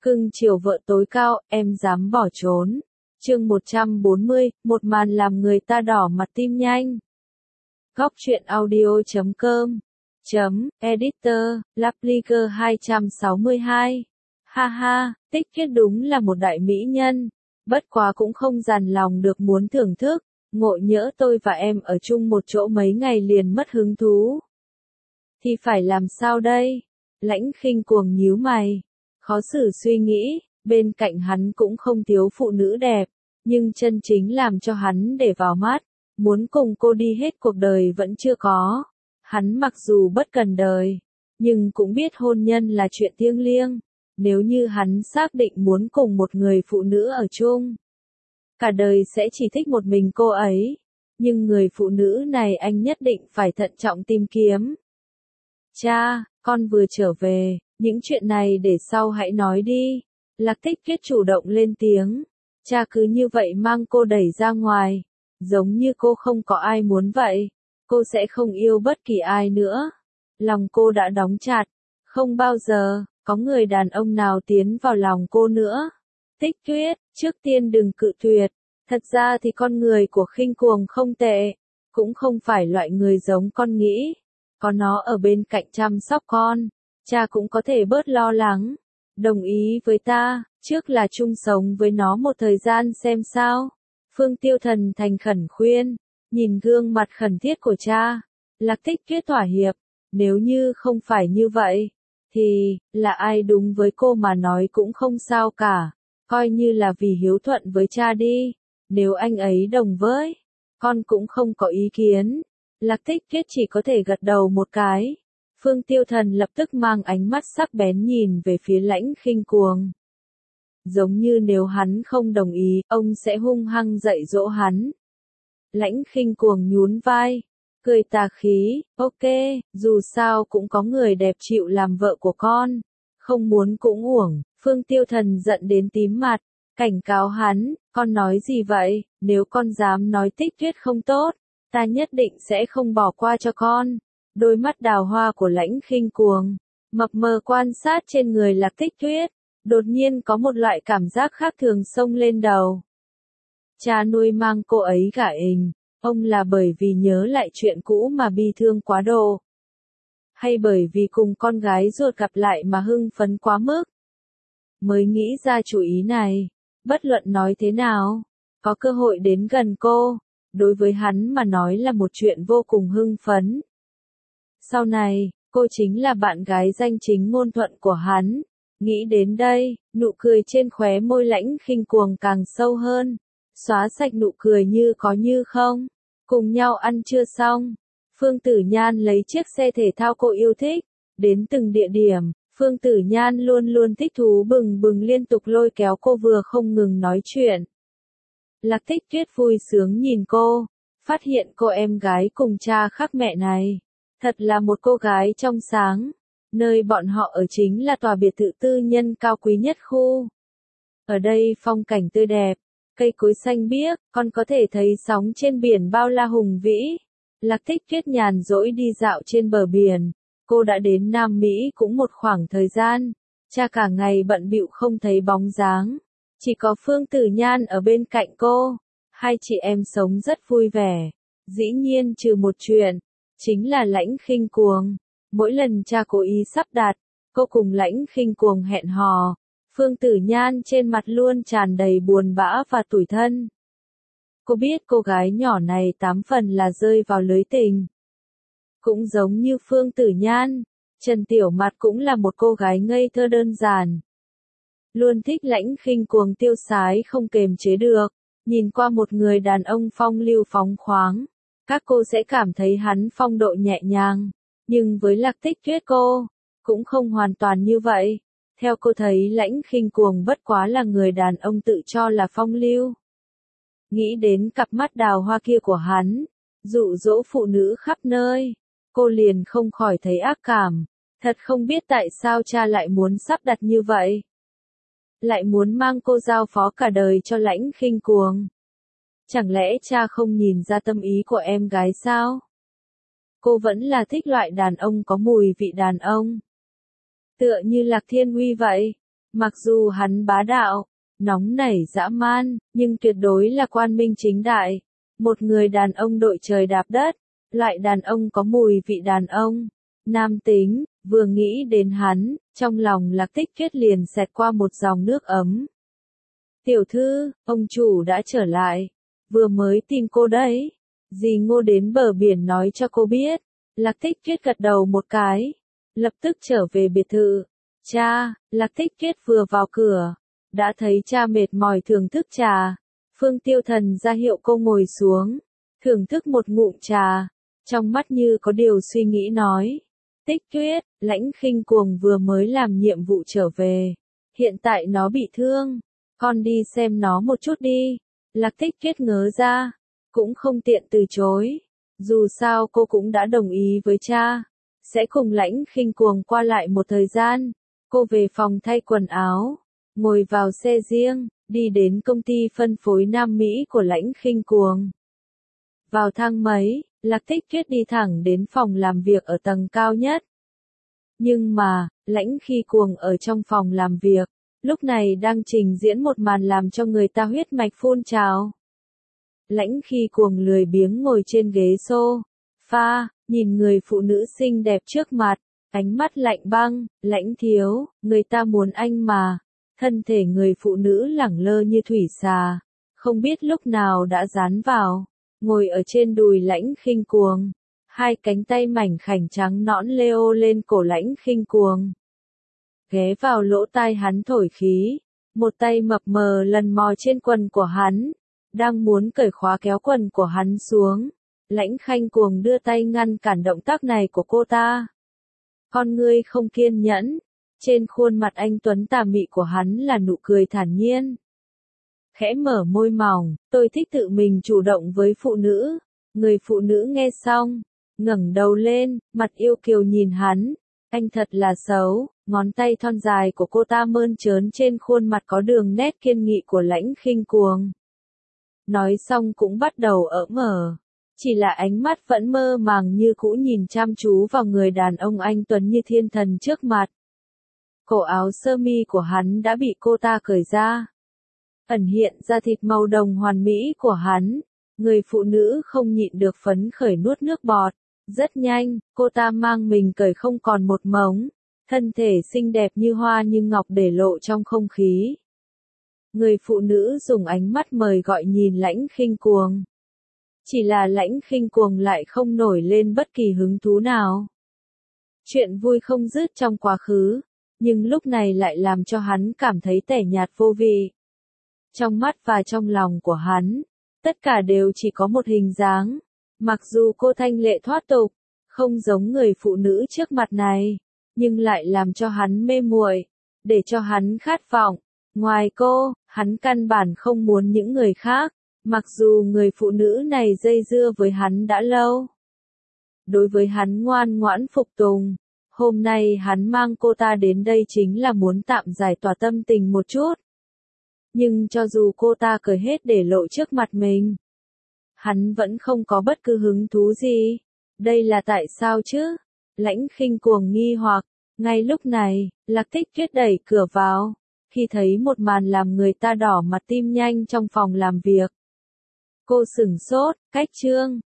Cưng chiều vợ tối cao, em dám bỏ trốn. Chương 140, một màn làm người ta đỏ mặt tim nhanh. Góc truyện audio.com Editor, Lapliger 262. Ha ha, Tích Khiết đúng là một đại mỹ nhân. Bất quá cũng không dằn lòng được muốn thưởng thức. Ngộ nhỡ tôi và em ở chung một chỗ mấy ngày liền mất hứng thú. Thì phải làm sao đây? Lãnh Khinh Cuồng nhíu mày. Khó xử suy nghĩ, bên cạnh hắn cũng không thiếu phụ nữ đẹp. Nhưng chân chính làm cho hắn để vào mắt. Muốn cùng cô đi hết cuộc đời vẫn chưa có. Hắn mặc dù bất cần đời, nhưng cũng biết hôn nhân là chuyện thiêng liêng. Nếu như hắn xác định muốn cùng một người phụ nữ ở chung, cả đời sẽ chỉ thích một mình cô ấy. Nhưng người phụ nữ này anh nhất định phải thận trọng tìm kiếm. Cha, con vừa trở về, những chuyện này để sau hãy nói đi. Lạc Tích Khiết chủ động lên tiếng. Cha cứ như vậy mang cô đẩy ra ngoài. Giống như cô không có ai muốn vậy. Cô sẽ không yêu bất kỳ ai nữa. Lòng cô đã đóng chặt. Không bao giờ có người đàn ông nào tiến vào lòng cô nữa. Tích Khiết, trước tiên đừng cự tuyệt. Thật ra thì con người của Khinh Cuồng không tệ. Cũng không phải loại người giống con nghĩ. Có nó ở bên cạnh chăm sóc con. Cha cũng có thể bớt lo lắng. Đồng ý với ta, trước là chung sống với nó một thời gian xem sao. Phương Tiêu Thần thành khẩn khuyên. Nhìn gương mặt khẩn thiết của cha, Lạc Tích Khiết thỏa hiệp. Nếu như không phải như vậy, thì, là ai đúng với cô mà nói cũng không sao cả. Coi như là vì hiếu thuận với cha đi. Nếu anh ấy đồng với, con cũng không có ý kiến. Lạc Tích Khiết chỉ có thể gật đầu một cái. Phương Tiêu Thần lập tức mang ánh mắt sắc bén nhìn về phía Lãnh Khinh Cuồng. Giống như nếu hắn không đồng ý, ông sẽ hung hăng dạy dỗ hắn. Lãnh Khinh Cuồng nhún vai, cười tà khí, ok, dù sao cũng có người đẹp chịu làm vợ của con. Không muốn cũng uổng. Phương Tiêu Thần giận đến tím mặt, cảnh cáo hắn, con nói gì vậy, nếu con dám nói Tích Khiết không tốt, ta nhất định sẽ không bỏ qua cho con. Đôi mắt đào hoa của Lãnh Khinh Cuồng mập mờ quan sát trên người Lạc Tích Khiết, đột nhiên có một loại cảm giác khác thường xông lên đầu. Cha nuôi mang cô ấy gả hình, ông là bởi vì nhớ lại chuyện cũ mà bi thương quá độ, hay bởi vì cùng con gái ruột gặp lại mà hưng phấn quá mức? Mới nghĩ ra chủ ý này. Bất luận nói thế nào, có cơ hội đến gần cô, đối với hắn mà nói là một chuyện vô cùng hưng phấn. Sau này, cô chính là bạn gái danh chính ngôn thuận của hắn. Nghĩ đến đây, nụ cười trên khóe môi Lãnh Khinh Cuồng càng sâu hơn. Xóa sạch nụ cười như có như không. Cùng nhau ăn trưa xong, Phương Tử Nhan lấy chiếc xe thể thao cô yêu thích. Đến từng địa điểm, Phương Tử Nhan luôn luôn thích thú bừng bừng liên tục lôi kéo cô vừa không ngừng nói chuyện. Lạc Tích Khiết vui sướng nhìn cô, phát hiện cô em gái cùng cha khác mẹ này. Thật là một cô gái trong sáng. Nơi bọn họ ở chính là tòa biệt thự tư nhân cao quý nhất khu. Ở đây phong cảnh tươi đẹp, cây cối xanh biếc, còn có thể thấy sóng trên biển bao la hùng vĩ. Lạc Tích Khiết nhàn rỗi đi dạo trên bờ biển. Cô đã đến Nam Mỹ cũng một khoảng thời gian. Cha cả ngày bận bịu không thấy bóng dáng. Chỉ có Phương Tử Nhan ở bên cạnh cô. Hai chị em sống rất vui vẻ. Dĩ nhiên trừ một chuyện, chính là Lãnh Khinh Cuồng. Mỗi lần cha cố ý sắp đặt, cô cùng Lãnh Khinh Cuồng hẹn hò. Phương Tử Nhan trên mặt luôn tràn đầy buồn bã và tủi thân. Cô biết cô gái nhỏ này 8 phần là rơi vào lưới tình. Cũng giống như Phương Tử Nhan, Trần Tiểu Mạt cũng là một cô gái ngây thơ đơn giản. Luôn thích Lãnh Khinh Cuồng tiêu sái không kềm chế được. Nhìn qua một người đàn ông phong lưu phóng khoáng, các cô sẽ cảm thấy hắn phong độ nhẹ nhàng. Nhưng với Lạc Tích Khiết cô, cũng không hoàn toàn như vậy. Theo cô thấy Lãnh Khinh Cuồng bất quá là người đàn ông tự cho là phong lưu. Nghĩ đến cặp mắt đào hoa kia của hắn, dụ dỗ phụ nữ khắp nơi, cô liền không khỏi thấy ác cảm. Thật không biết tại sao cha lại muốn sắp đặt như vậy. Lại muốn mang cô giao phó cả đời cho Lãnh Khinh Cuồng. Chẳng lẽ cha không nhìn ra tâm ý của em gái sao? Cô vẫn là thích loại đàn ông có mùi vị đàn ông. Tựa như Lạc Thiên Uy vậy. Mặc dù hắn bá đạo, nóng nảy dã man, nhưng tuyệt đối là quang minh chính đại. Một người đàn ông đội trời đạp đất, loại đàn ông có mùi vị đàn ông, nam tính, vừa nghĩ đến hắn, trong lòng Lạc Tích Tuyết liền xẹt qua một dòng nước ấm. Tiểu thư, ông chủ đã trở lại, vừa mới tìm cô đấy. Dì Ngô đến bờ biển nói cho cô biết. Lạc Tích Tuyết gật đầu một cái, lập tức trở về biệt thự. Cha, Lạc Tích Tuyết vừa vào cửa, đã thấy cha mệt mỏi thưởng thức trà. Phương Tiêu Thần ra hiệu cô ngồi xuống, thưởng thức một ngụm trà, trong mắt như có điều suy nghĩ nói. Tích Tuyết, Lãnh Khinh Cuồng vừa mới làm nhiệm vụ trở về, hiện tại nó bị thương, con đi xem nó một chút đi. Lạc Tích Tuyết ngớ ra, cũng không tiện từ chối, dù sao cô cũng đã đồng ý với cha, sẽ cùng Lãnh Khinh Cuồng qua lại một thời gian. Cô về phòng thay quần áo, ngồi vào xe riêng, đi đến công ty phân phối Nam Mỹ của Lãnh Khinh Cuồng. Vào thang máy, Lạc Tích Tuyết đi thẳng đến phòng làm việc ở tầng cao nhất. Nhưng mà, Lãnh Khinh Cuồng ở trong phòng làm việc, lúc này đang trình diễn một màn làm cho người ta huyết mạch phun trào. Lãnh Khinh Cuồng lười biếng ngồi trên ghế sofa, nhìn người phụ nữ xinh đẹp trước mặt, ánh mắt lạnh băng. Lãnh thiếu, người ta muốn anh mà. Thân thể người phụ nữ lẳng lơ như thủy xà, không biết lúc nào đã dán vào, ngồi ở trên đùi Lãnh Khinh Cuồng, hai cánh tay mảnh khảnh trắng nõn leo lên cổ Lãnh Khinh Cuồng. Ghé vào lỗ tai hắn thổi khí, một tay mập mờ lần mò trên quần của hắn, đang muốn cởi khóa kéo quần của hắn xuống. Lãnh Khinh Cuồng đưa tay ngăn cản động tác này của cô ta. Con ngươi không kiên nhẫn, trên khuôn mặt anh tuấn tà mị của hắn là nụ cười thản nhiên. Khẽ mở môi mỏng, tôi thích tự mình chủ động với phụ nữ. Người phụ nữ nghe xong, ngẩng đầu lên, mặt yêu kiều nhìn hắn. Anh thật là xấu, ngón tay thon dài của cô ta mơn trớn trên khuôn mặt có đường nét kiên nghị của Lãnh Khinh Cuồng. Nói xong cũng bắt đầu ỡm mở. Chỉ là ánh mắt vẫn mơ màng như cũ nhìn chăm chú vào người đàn ông anh tuấn như thiên thần trước mặt. Cổ áo sơ mi của hắn đã bị cô ta cởi ra, ẩn hiện ra thịt màu đồng hoàn mỹ của hắn. Người phụ nữ không nhịn được phấn khởi nuốt nước bọt. Rất nhanh, cô ta mang mình cởi không còn một mống, thân thể xinh đẹp như hoa như ngọc để lộ trong không khí. Người phụ nữ dùng ánh mắt mời gọi nhìn Lãnh Khinh Cuồng. Chỉ là Lãnh Khinh Cuồng lại không nổi lên bất kỳ hứng thú nào. Chuyện vui không dứt trong quá khứ, nhưng lúc này lại làm cho hắn cảm thấy tẻ nhạt vô vị. Trong mắt và trong lòng của hắn, tất cả đều chỉ có một hình dáng. Mặc dù cô thanh lệ thoát tục, không giống người phụ nữ trước mặt này, nhưng lại làm cho hắn mê muội, để cho hắn khát vọng. Ngoài cô, hắn căn bản không muốn những người khác, mặc dù người phụ nữ này dây dưa với hắn đã lâu. Đối với hắn ngoan ngoãn phục tùng, hôm nay hắn mang cô ta đến đây chính là muốn tạm giải tỏa tâm tình một chút. Nhưng cho dù cô ta cởi hết để lộ trước mặt mình, hắn vẫn không có bất cứ hứng thú gì. Đây là tại sao chứ? Lãnh Khinh Cuồng nghi hoặc. Ngay lúc này, Lạc Tích Tuyết đẩy cửa vào, khi thấy một màn làm người ta đỏ mặt tim nhanh trong phòng làm việc. Cô sửng sốt, cách chương.